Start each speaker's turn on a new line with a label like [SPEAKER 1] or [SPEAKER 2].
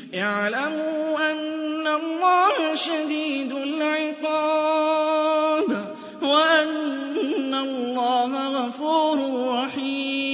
[SPEAKER 1] اعْلَمُوا أَنَّ اللَّهَ شَدِيدُ الْعِقَابِ وَأَنَّ اللَّهَ غَفُورٌ رَّحِيمٌ